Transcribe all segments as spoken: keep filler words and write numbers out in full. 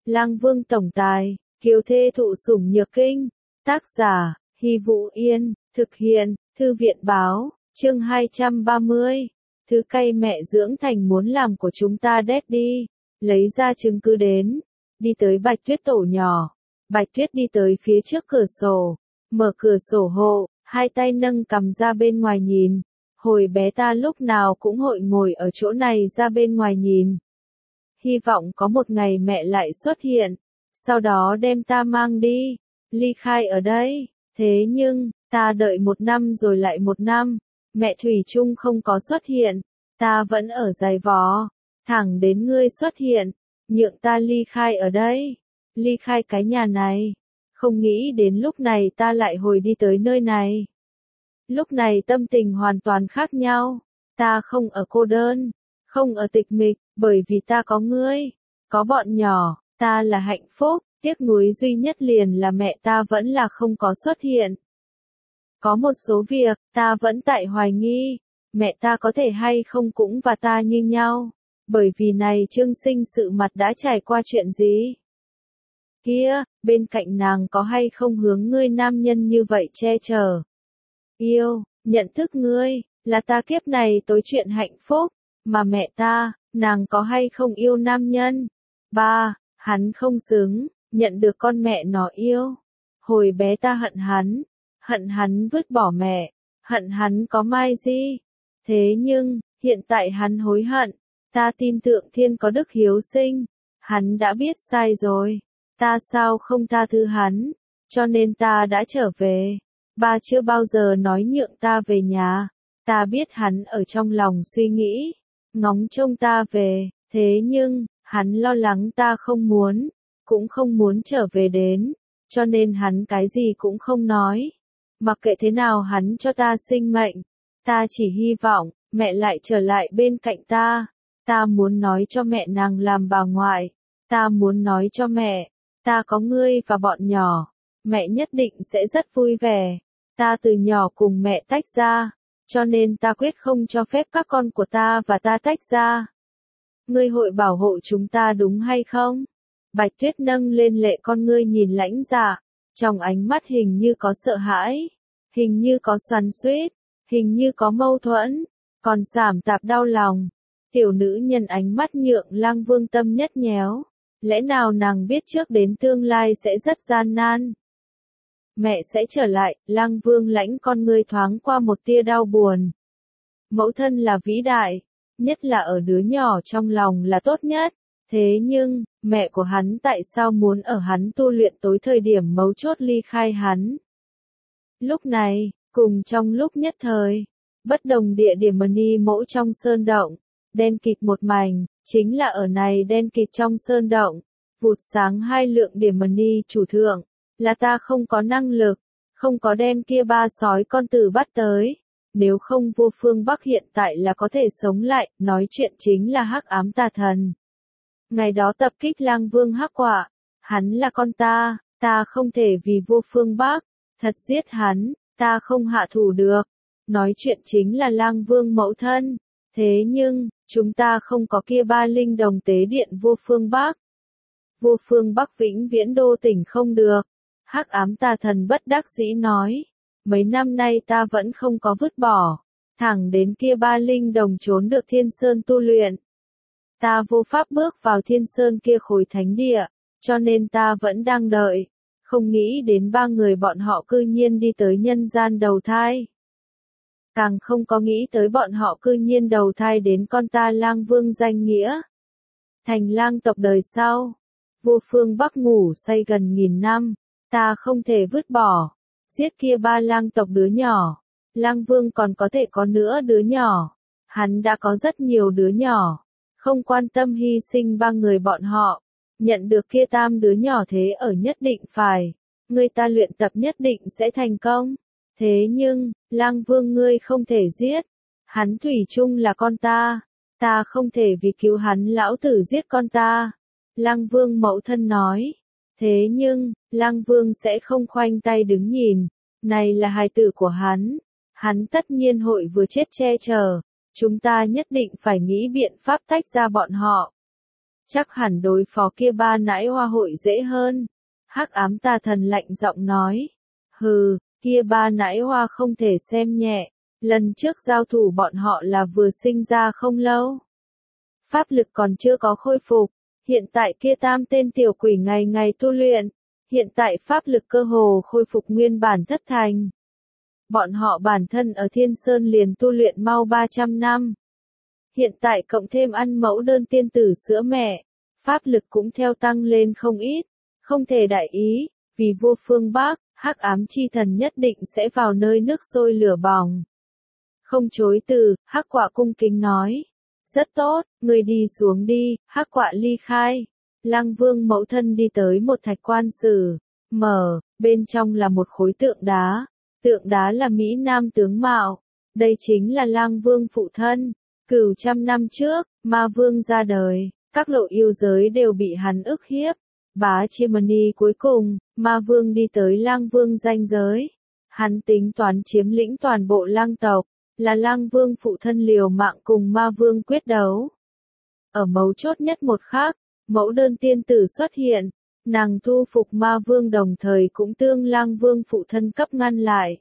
Lang Vương tổng tài, kiều thê thụ sủng nhược kinh. Tác giả, Hy Vũ Yên, thực hiện, Thư viện báo, chương hai trăm ba mươi. Thứ cay mẹ dưỡng thành muốn làm của chúng ta Daddy, lấy ra chứng cứ đến. Đi tới Bạch Tuyết tổ nhỏ. Bạch Tuyết đi tới phía trước cửa sổ, mở cửa sổ hộ, hai tay nâng cằm ra bên ngoài nhìn. Hồi bé ta lúc nào cũng hội ngồi ở chỗ này ra bên ngoài nhìn. Hy vọng có một ngày mẹ lại xuất hiện, sau đó đem ta mang đi, ly khai ở đây. Thế nhưng, ta đợi một năm rồi lại một năm, mẹ thủy chung không có xuất hiện, ta vẫn ở giày vò, thẳng đến ngươi xuất hiện, nhượng ta ly khai ở đây, ly khai cái nhà này. Không nghĩ đến lúc này ta lại hồi đi tới nơi này. Lúc này tâm tình hoàn toàn khác nhau, ta không ở cô đơn, không ở tịch mịch, bởi vì ta có ngươi, có bọn nhỏ, ta là hạnh phúc. Tiếc nuối duy nhất liền là mẹ ta vẫn là không có xuất hiện. Có một số việc, ta vẫn tại hoài nghi, mẹ ta có thể hay không cũng và ta như nhau, bởi vì này Trương Sinh sự mặt đã trải qua chuyện gì. Kia, bên cạnh nàng có hay không hướng ngươi nam nhân như vậy che chở. Yêu, nhận thức ngươi, là ta kiếp này tối chuyện hạnh phúc, mà mẹ ta, nàng có hay không yêu nam nhân. Ba, hắn không xứng, nhận được con mẹ nó yêu. Hồi bé ta hận hắn, hận hắn vứt bỏ mẹ, hận hắn có Mai Di. Thế nhưng, hiện tại hắn hối hận, ta tin tưởng thiên có đức hiếu sinh, hắn đã biết sai rồi, ta sao không tha thứ hắn, cho nên ta đã trở về. Ba chưa bao giờ nói nhượng ta về nhà, ta biết hắn ở trong lòng suy nghĩ, ngóng trông ta về, thế nhưng, hắn lo lắng ta không muốn, cũng không muốn trở về đến, cho nên hắn cái gì cũng không nói. Mặc kệ thế nào hắn cho ta sinh mệnh, ta chỉ hy vọng, mẹ lại trở lại bên cạnh ta. Ta muốn nói cho mẹ nàng làm bà ngoại, ta muốn nói cho mẹ, ta có ngươi và bọn nhỏ, mẹ nhất định sẽ rất vui vẻ. Ta từ nhỏ cùng mẹ tách ra, cho nên ta quyết không cho phép các con của ta và ta tách ra. Ngươi hội bảo hộ chúng ta đúng hay không? Bạch Tuyết nâng lên lệ con ngươi nhìn Lãnh Dạ, trong ánh mắt hình như có sợ hãi, hình như có xoắn xuýt, hình như có mâu thuẫn, còn giảm tạp đau lòng. Tiểu nữ nhân ánh mắt nhượng Lang Vương tâm nhất nhéo, lẽ nào nàng biết trước đến tương lai sẽ rất gian nan. Mẹ sẽ trở lại, Lang Vương lãnh con ngươi thoáng qua một tia đau buồn. Mẫu thân là vĩ đại, nhất là ở đứa nhỏ trong lòng là tốt nhất. Thế nhưng, mẹ của hắn tại sao muốn ở hắn tu luyện tối thời điểm mấu chốt ly khai hắn? Lúc này, cùng trong lúc nhất thời, bất đồng địa điểm Ni mẫu trong sơn động, đen kịt một mảnh, chính là ở này đen kịt trong sơn động, vụt sáng hai lượng điểm Ni chủ thượng, là ta không có năng lực, không có đem kia ba sói con tử bắt tới. Nếu không Vô Phương Bắc hiện tại là có thể sống lại, nói chuyện chính là hắc ám tà thần. Ngày đó tập kích Lang Vương hắc quả, hắn là con ta, ta không thể vì Vô Phương Bắc, thật giết hắn, ta không hạ thủ được. Nói chuyện chính là Lang Vương mẫu thân, thế nhưng, chúng ta không có kia ba linh đồng tế điện Vô Phương Bắc. Vô Phương Bắc vĩnh viễn đô tỉnh không được. Hắc ám tà thần bất đắc dĩ nói, mấy năm nay ta vẫn không có vứt bỏ, thẳng đến kia ba linh đồng trốn được Thiên Sơn tu luyện. Ta vô pháp bước vào Thiên Sơn kia khối thánh địa, cho nên ta vẫn đang đợi, không nghĩ đến ba người bọn họ cư nhiên đi tới nhân gian đầu thai. Càng không có nghĩ tới bọn họ cư nhiên đầu thai đến con ta Lang Vương danh nghĩa. Thành lang tộc đời sau, Vô Phương Bắc ngủ say gần nghìn năm, ta không thể vứt bỏ, giết kia ba lang tộc đứa nhỏ. Lang Vương còn có thể có nữa đứa nhỏ, hắn đã có rất nhiều đứa nhỏ. Không quan tâm hy sinh ba người bọn họ, nhận được kia tam đứa nhỏ thế ở nhất định phải, người ta luyện tập nhất định sẽ thành công. Thế nhưng, Lang Vương ngươi không thể giết, hắn thủy chung là con ta, ta không thể vì cứu hắn lão tử giết con ta. Lang Vương mẫu thân nói, thế nhưng, Lang Vương sẽ không khoanh tay đứng nhìn, này là hài tử của hắn, hắn tất nhiên hội vừa chết che chở. Chúng ta nhất định phải nghĩ biện pháp tách ra bọn họ. chắc hẳn đối phó kia ba nãi hoa hội dễ hơn. Hắc ám tà thần lạnh giọng nói. Hừ, kia ba nãi hoa không thể xem nhẹ, lần trước giao thủ bọn họ là vừa sinh ra không lâu. Pháp lực còn chưa có khôi phục, hiện tại kia tam tên tiểu quỷ ngày ngày tu luyện, hiện tại pháp lực cơ hồ khôi phục nguyên bản thất thành. Bọn họ bản thân ở Thiên Sơn liền tu luyện mau ba trăm năm. Hiện tại cộng thêm ăn mẫu đơn tiên tử sữa mẹ, pháp lực cũng theo tăng lên không ít, không thể đại ý, vì vô phương Bắc, hắc ám chi thần nhất định sẽ vào nơi nước sôi lửa bỏng. Không chối từ, hắc quạ cung kính nói. Rất tốt, người đi xuống đi, hắc quạ ly khai. Lăng Vương mẫu thân đi tới một thạch quan sử, mở, bên trong là một khối tượng đá. Tượng đá là Mỹ Nam tướng mạo, đây chính là Lăng Vương phụ thân. Cửu trăm năm trước, Ma Vương ra đời, các lộ yêu giới đều bị hắn ức hiếp. Bá Chimani cuối cùng, Ma Vương đi tới Lăng Vương ranh giới. Hắn tính toán chiếm lĩnh toàn bộ Lăng tộc, là Lăng Vương phụ thân liều mạng cùng Ma Vương quyết đấu. Ở mấu chốt nhất một khắc, mẫu đơn tiên tử xuất hiện, nàng thu phục Ma Vương đồng thời cũng tương Lăng Vương phụ thân cấp ngăn lại.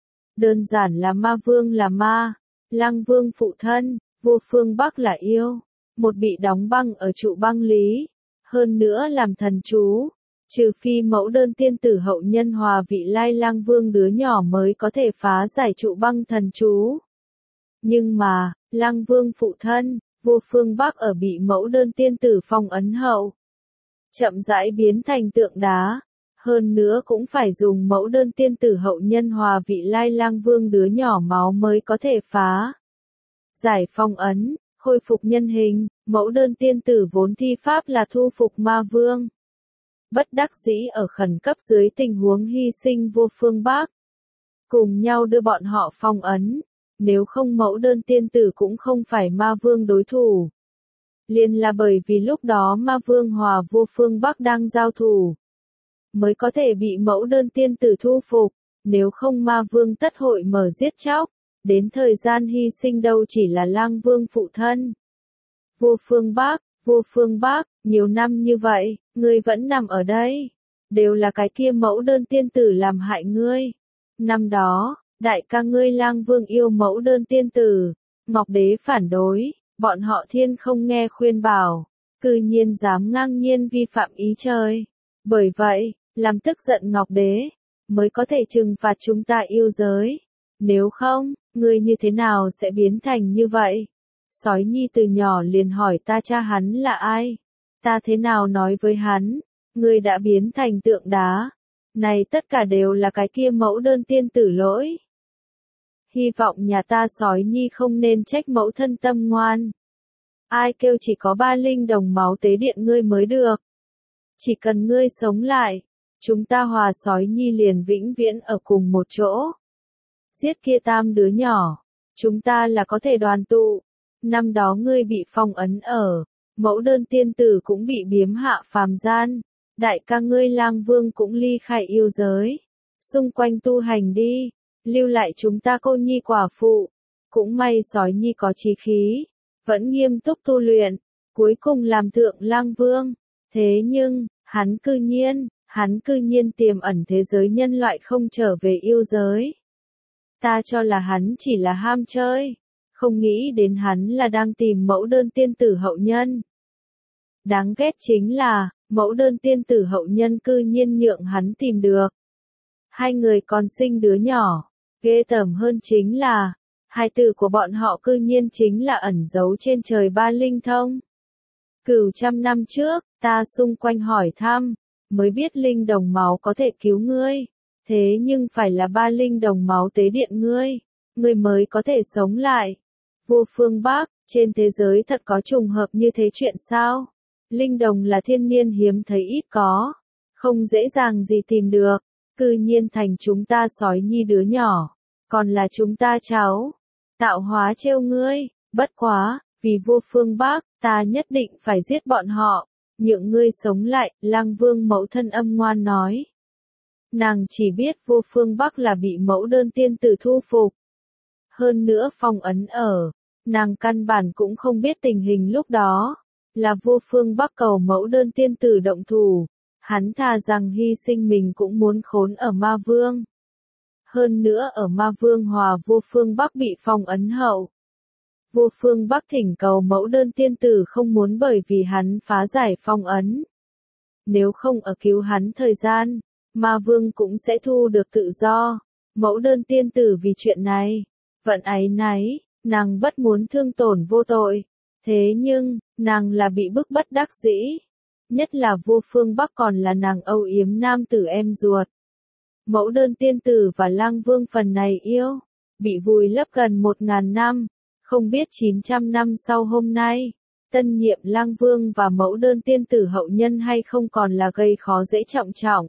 Đơn giản là Ma Vương là ma, Lăng Vương phụ thân, vô phương Bắc là yêu, một bị đóng băng ở trụ băng lý, hơn nữa làm thần chú, trừ phi mẫu đơn tiên tử hậu nhân hòa vị lai Lăng Vương đứa nhỏ mới có thể phá giải trụ băng thần chú. Nhưng mà, Lăng Vương phụ thân, vô phương Bắc ở bị mẫu đơn tiên tử phong ấn hậu, chậm rãi biến thành tượng đá, hơn nữa cũng phải dùng mẫu đơn tiên tử hậu nhân hòa vị lai Lăng Vương đứa nhỏ máu mới có thể phá giải phong ấn, khôi phục nhân hình. Mẫu đơn tiên tử vốn thi pháp là thu phục Ma Vương. Bất đắc dĩ ở khẩn cấp dưới tình huống hy sinh vô phương Bắc, cùng nhau đưa bọn họ phong ấn, nếu không mẫu đơn tiên tử cũng không phải Ma Vương đối thủ. Liền là bởi vì lúc đó Ma Vương hòa vô phương Bắc đang giao thủ, mới có thể bị mẫu đơn tiên tử thu phục, nếu không Ma Vương tất hội mở giết chóc, đến thời gian hy sinh đâu chỉ là Lăng Vương phụ thân. Vô phương Bắc, vô phương Bắc, nhiều năm như vậy, ngươi vẫn nằm ở đây, đều là cái kia mẫu đơn tiên tử làm hại ngươi. Năm đó, đại ca ngươi Lăng Vương yêu mẫu đơn tiên tử, Ngọc Đế phản đối, bọn họ thiên không nghe khuyên bảo, cư nhiên dám ngang nhiên vi phạm ý trời. Bởi vậy, làm tức giận Ngọc Đế, mới có thể trừng phạt chúng ta yêu giới. Nếu không, ngươi như thế nào sẽ biến thành như vậy? Sói Nhi từ nhỏ liền hỏi ta cha hắn là ai? Ta thế nào nói với hắn? Ngươi đã biến thành tượng đá. Này tất cả đều là cái kia mẫu đơn tiên tử lỗi. Hy vọng nhà ta Sói Nhi không nên trách mẫu thân tâm ngoan. Ai kêu chỉ có ba linh đồng máu tế điện ngươi mới được. Chỉ cần ngươi sống lại, chúng ta hòa Sói Nhi liền vĩnh viễn ở cùng một chỗ. Giết kia tam đứa nhỏ, chúng ta là có thể đoàn tụ. Năm đó ngươi bị phong ấn ở, mẫu đơn tiên tử cũng bị biếm hạ phàm gian, đại ca ngươi Lang Vương cũng ly khai yêu giới. Xung quanh tu hành đi, lưu lại chúng ta cô nhi quả phụ. Cũng may Sói Nhi có chí khí, vẫn nghiêm túc tu luyện, cuối cùng làm thượng Lang Vương. Thế nhưng, hắn cư nhiên, hắn cư nhiên tiềm ẩn thế giới nhân loại không trở về yêu giới. Ta cho là hắn chỉ là ham chơi, không nghĩ đến hắn là đang tìm mẫu đơn tiên tử hậu nhân. Đáng ghét chính là, mẫu đơn tiên tử hậu nhân cư nhiên nhượng hắn tìm được. Hai người còn sinh đứa nhỏ, ghê tởm hơn chính là, hai tử của bọn họ cư nhiên chính là ẩn giấu trên trời ba linh thông. Cửu trăm năm trước, ta xung quanh hỏi thăm, mới biết linh đồng máu có thể cứu ngươi. Thế nhưng phải là ba linh đồng máu tế điện ngươi, ngươi mới có thể sống lại. Vô phương Bắc, trên thế giới thật có trùng hợp như thế chuyện sao? Linh đồng là thiên niên hiếm thấy ít có, không dễ dàng gì tìm được, cư nhiên thành chúng ta Sói Nhi đứa nhỏ, còn là chúng ta cháu. Tạo hóa trêu ngươi, bất quá, vì vô phương Bắc, ta nhất định phải giết bọn họ, nhượng ngươi sống lại. Lăng Vương mẫu thân âm ngoan nói. Nàng chỉ biết vô phương Bắc là bị mẫu đơn tiên tử thu phục. Hơn nữa phong ấn ở, nàng căn bản cũng không biết tình hình lúc đó. là Vua Phương Bắc cầu mẫu đơn tiên tử động thủ, hắn thà rằng hy sinh mình cũng muốn khốn ở Ma Vương. Hơn nữa ở Ma Vương hòa Vua Phương Bắc bị phong ấn hậu. Vua Phương Bắc thỉnh cầu mẫu đơn tiên tử không muốn bởi vì hắn phá giải phong ấn. Nếu không ở cứu hắn thời gian, Ma Vương cũng sẽ thu được tự do. Mẫu đơn tiên tử vì chuyện này, vận áy náy, nàng bất muốn thương tổn vô tội. Thế nhưng, nàng là bị bức bất đắc dĩ. Nhất là Vua Phương Bắc còn là nàng âu yếm nam tử em ruột. Mẫu đơn tiên tử và Lang Vương phần này yêu, bị vùi lấp gần một ngàn năm. Không biết chín trăm năm sau hôm nay, tân nhiệm Lang Vương và mẫu đơn tiên tử hậu nhân hay không còn là gây khó dễ trọng trọng.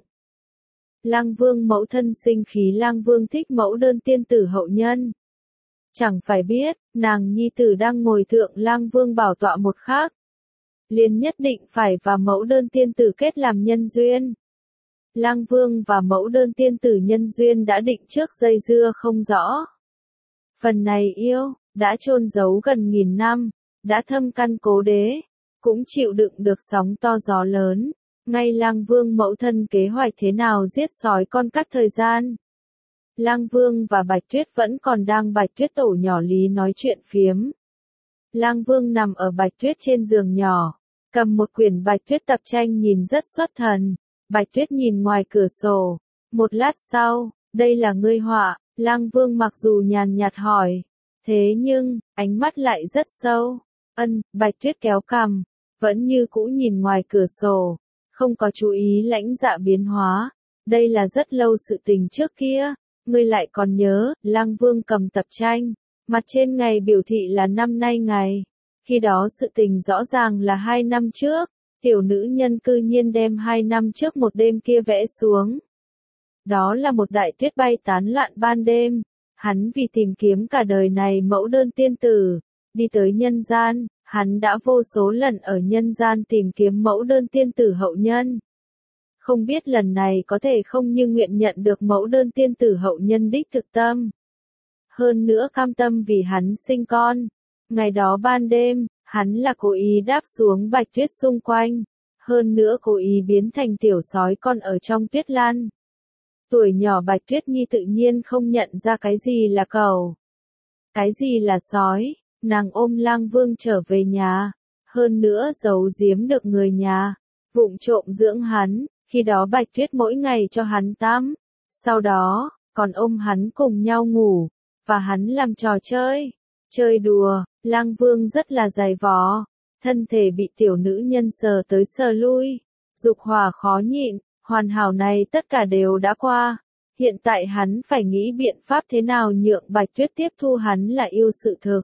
Lang Vương mẫu thân sinh khí, Lang Vương thích mẫu đơn tiên tử hậu nhân. Chẳng phải biết, nàng nhi tử đang ngồi thượng Lang Vương bảo tọa một khắc, liền nhất định phải và mẫu đơn tiên tử kết làm nhân duyên. Lang Vương và mẫu đơn tiên tử nhân duyên đã định trước, dây dưa không rõ. Phần này yêu, đã chôn giấu gần nghìn năm, đã thâm căn cố đế, cũng chịu đựng được sóng to gió lớn. Ngay Lang Vương mẫu thân kế hoạch thế nào giết sói con cắt thời gian. Lang Vương và Bạch Tuyết vẫn còn đang Bạch Tuyết tổ nhỏ lý nói chuyện phiếm. Lang Vương nằm ở Bạch Tuyết trên giường nhỏ, cầm một quyển Bạch Tuyết tập tranh nhìn rất xuất thần. Bạch Tuyết nhìn ngoài cửa sổ. Một lát sau, đây là ngươi họa, Lang Vương mặc dù nhàn nhạt hỏi. Thế nhưng, ánh mắt lại rất sâu. Ân, Bạch Tuyết kéo cằm, vẫn như cũ nhìn ngoài cửa sổ, không có chú ý lãnh dạ biến hóa. Đây là rất lâu sự tình trước kia, ngươi lại còn nhớ. Lang Vương cầm tập tranh, mặt trên ngày biểu thị là năm nay ngày. Khi đó sự tình rõ ràng là hai năm trước, tiểu nữ nhân cư nhiên đem hai năm trước một đêm kia vẽ xuống. Đó là một đại tuyết bay tán loạn ban đêm. Hắn vì tìm kiếm cả đời này mẫu đơn tiên tử, đi tới nhân gian, hắn đã vô số lần ở nhân gian tìm kiếm mẫu đơn tiên tử hậu nhân. Không biết lần này có thể không như nguyện nhận được mẫu đơn tiên tử hậu nhân đích thực tâm. Hơn nữa cam tâm vì hắn sinh con. Ngày đó ban đêm, hắn là cố ý đáp xuống Bạch Tuyết xung quanh. Hơn nữa cố ý biến thành tiểu sói con ở trong tuyết lan. Tuổi nhỏ Bạch Tuyết Nhi tự nhiên không nhận ra cái gì là cẩu, cái gì là sói. Nàng ôm Lang Vương trở về nhà, hơn nữa giấu giếm được người nhà, vụng trộm dưỡng hắn. Khi đó Bạch Tuyết mỗi ngày cho hắn tắm, sau đó còn ôm hắn cùng nhau ngủ, và hắn làm trò chơi, chơi đùa. Lang Vương rất là dày vò, thân thể bị tiểu nữ nhân sờ tới sờ lui, dục hỏa khó nhịn. Hoàn hảo này tất cả đều đã qua. Hiện tại hắn phải nghĩ biện pháp thế nào nhượng Bạch Tuyết tiếp thu hắn là yêu sự thực.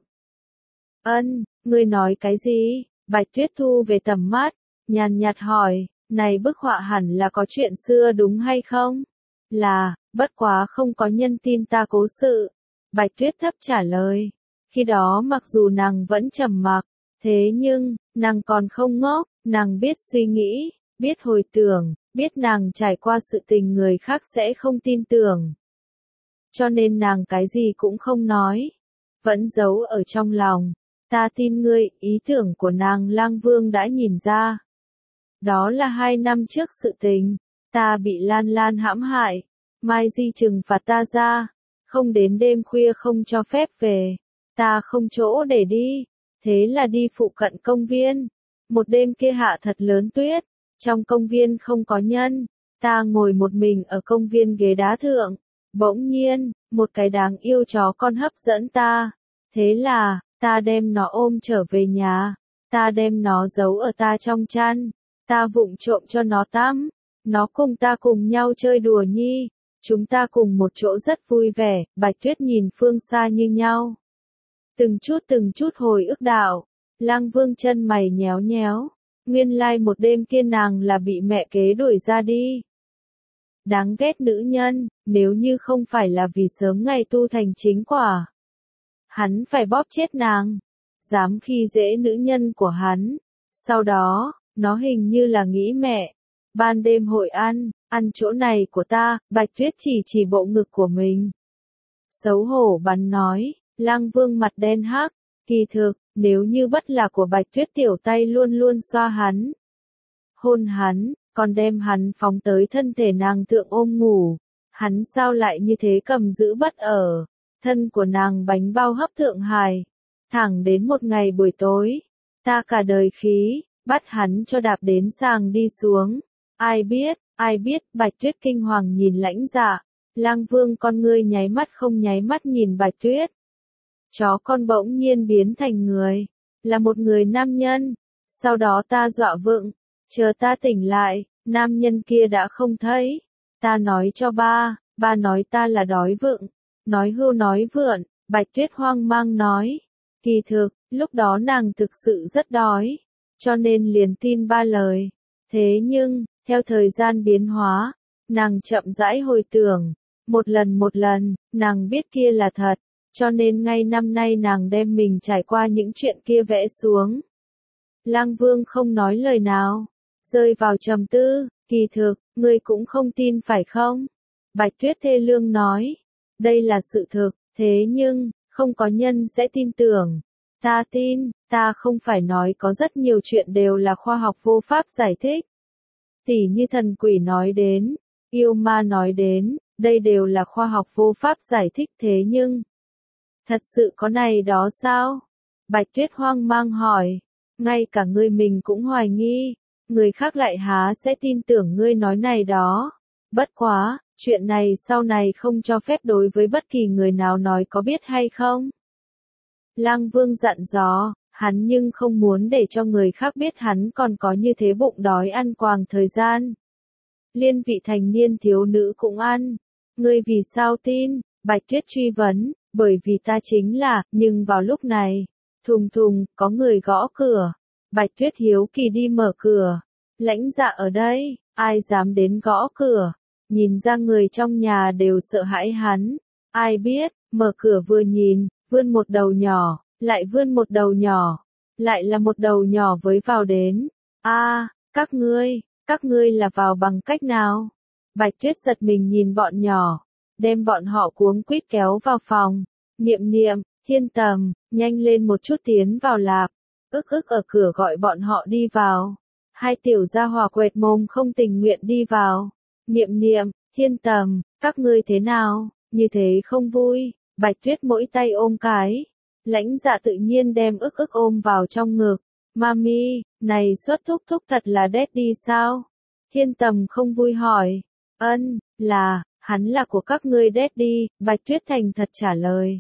Ân, ngươi nói cái gì? Bạch Tuyết thu về tầm mắt, nhàn nhạt hỏi, này bức họa hẳn là có chuyện xưa đúng hay không? Là, bất quá không có nhân tin ta cố sự. Bạch Tuyết thấp trả lời. Khi đó mặc dù nàng vẫn trầm mặc, thế nhưng, nàng còn không ngốc, nàng biết suy nghĩ, biết hồi tưởng. Biết nàng trải qua sự tình người khác sẽ không tin tưởng. Cho nên nàng cái gì cũng không nói. Vẫn giấu ở trong lòng. Ta tin ngươi, ý tưởng của nàng Lang Vương đã nhìn ra. Đó là hai năm trước sự tình. Ta bị Lan Lan hãm hại. Mai Di trừng phạt ta ra. Không đến đêm khuya không cho phép về. Ta không chỗ để đi. Thế là đi phụ cận công viên. Một đêm kia hạ thật lớn tuyết. Trong công viên không có nhân, ta ngồi một mình ở công viên ghế đá thượng. Bỗng nhiên, một cái đáng yêu chó con hấp dẫn ta. Thế là, ta đem nó ôm trở về nhà. Ta đem nó giấu ở ta trong chăn. Ta vụng trộm cho nó tắm. Nó cùng ta cùng nhau chơi đùa nhi. Chúng ta cùng một chỗ rất vui vẻ. Bạch Tuyết nhìn phương xa như nhau. Từng chút từng chút hồi ức đạo. Lang Vương chân mày nhéo nhéo. Nguyên lai một đêm kia nàng là bị mẹ kế đuổi ra đi. Đáng ghét nữ nhân, nếu như không phải là vì sớm ngày tu thành chính quả. Hắn phải bóp chết nàng. Dám khi dễ nữ nhân của hắn. Sau đó, nó hình như là nghĩ mẹ. Ban đêm hội ăn, ăn chỗ này của ta. Bạch Tuyết chỉ chỉ bộ ngực của mình. Xấu hổ bắn nói, Lang Vương mặt đen hắc. Kỳ thực, nếu như bất là của Bạch Tuyết tiểu tay luôn luôn xoa hắn, hôn hắn, còn đem hắn phóng tới thân thể nàng thượng ôm ngủ, hắn sao lại như thế cầm giữ bất ở, thân của nàng bánh bao hấp thượng hài, thẳng đến một ngày buổi tối, ta cả đời khí, bắt hắn cho đạp đến sàng đi xuống, ai biết, ai biết, Bạch Tuyết kinh hoàng nhìn Lãnh Dạ, Lang Vương con ngươi nháy mắt không nháy mắt nhìn Bạch Tuyết. Chó con bỗng nhiên biến thành người, là một người nam nhân, sau đó ta dọa vựng, chờ ta tỉnh lại, nam nhân kia đã không thấy, ta nói cho ba, ba nói ta là đói vựng, nói hưu nói vượn, Bạch Tuyết hoang mang nói, kỳ thực, lúc đó nàng thực sự rất đói, cho nên liền tin ba lời, thế nhưng, theo thời gian biến hóa, nàng chậm rãi hồi tưởng, một lần một lần, nàng biết kia là thật, cho nên ngay năm nay nàng đem mình trải qua những chuyện kia vẽ xuống. Lang Vương không nói lời nào, rơi vào trầm tư, kỳ thực, ngươi cũng không tin phải không? Bạch Tuyết thê lương nói, đây là sự thực, thế nhưng, không có nhân sẽ tin tưởng. Ta tin, ta không phải nói có rất nhiều chuyện đều là khoa học vô pháp giải thích. Tỉ như thần quỷ nói đến, yêu ma nói đến, đây đều là khoa học vô pháp giải thích thế nhưng, thật sự có này đó sao? Bạch Tuyết hoang mang hỏi, ngay cả ngươi mình cũng hoài nghi, người khác lại há sẽ tin tưởng ngươi nói này đó. Bất quá, chuyện này sau này không cho phép đối với bất kỳ người nào nói có biết hay không. Lang Vương dặn dò, hắn nhưng không muốn để cho người khác biết hắn còn có như thế bụng đói ăn quàng thời gian. Liên vị thành niên thiếu nữ cũng ăn. Ngươi vì sao tin? Bạch Tuyết truy vấn, bởi vì ta chính là, nhưng vào lúc này, thùng thùng, có người gõ cửa. Bạch Tuyết hiếu kỳ đi mở cửa. Lãnh Dạ ở đây, ai dám đến gõ cửa? Nhìn ra người trong nhà đều sợ hãi hắn. Ai biết, mở cửa vừa nhìn, vươn một đầu nhỏ, lại vươn một đầu nhỏ, lại là một đầu nhỏ với vào đến. A, à, các ngươi, các ngươi là vào bằng cách nào? Bạch Tuyết giật mình nhìn bọn nhỏ, đem bọn họ cuống quýt kéo vào phòng. Niệm Niệm, Thiên Tầm, nhanh lên một chút tiến vào lạp. Ức ức ở cửa gọi bọn họ đi vào. Hai tiểu gia hỏa quệt mồm không tình nguyện đi vào. Niệm Niệm, Thiên Tầm, các ngươi thế nào? Như thế không vui. Bạch Tuyết mỗi tay ôm cái. Lãnh Dạ tự nhiên đem ức ức ôm vào trong ngực. Mami, này xuất thúc thúc thật là daddy sao? Thiên Tầm không vui hỏi. Ân, là, hắn là của các ngươi daddy, Bạch Tuyết thành thật trả lời.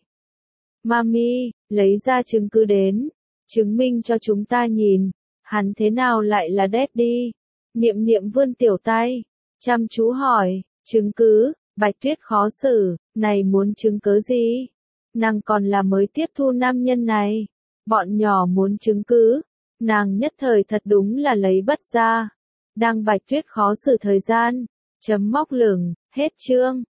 Mami, lấy ra chứng cứ đến, chứng minh cho chúng ta nhìn, hắn thế nào lại là daddy? Niệm Niệm vươn tiểu tay, chăm chú hỏi, chứng cứ, Bạch Tuyết khó xử, này muốn chứng cứ gì? Nàng còn là mới tiếp thu nam nhân này, bọn nhỏ muốn chứng cứ, nàng nhất thời thật đúng là lấy bất ra. Đang Bạch Tuyết khó xử thời gian, chấm móc lửng, hết chương.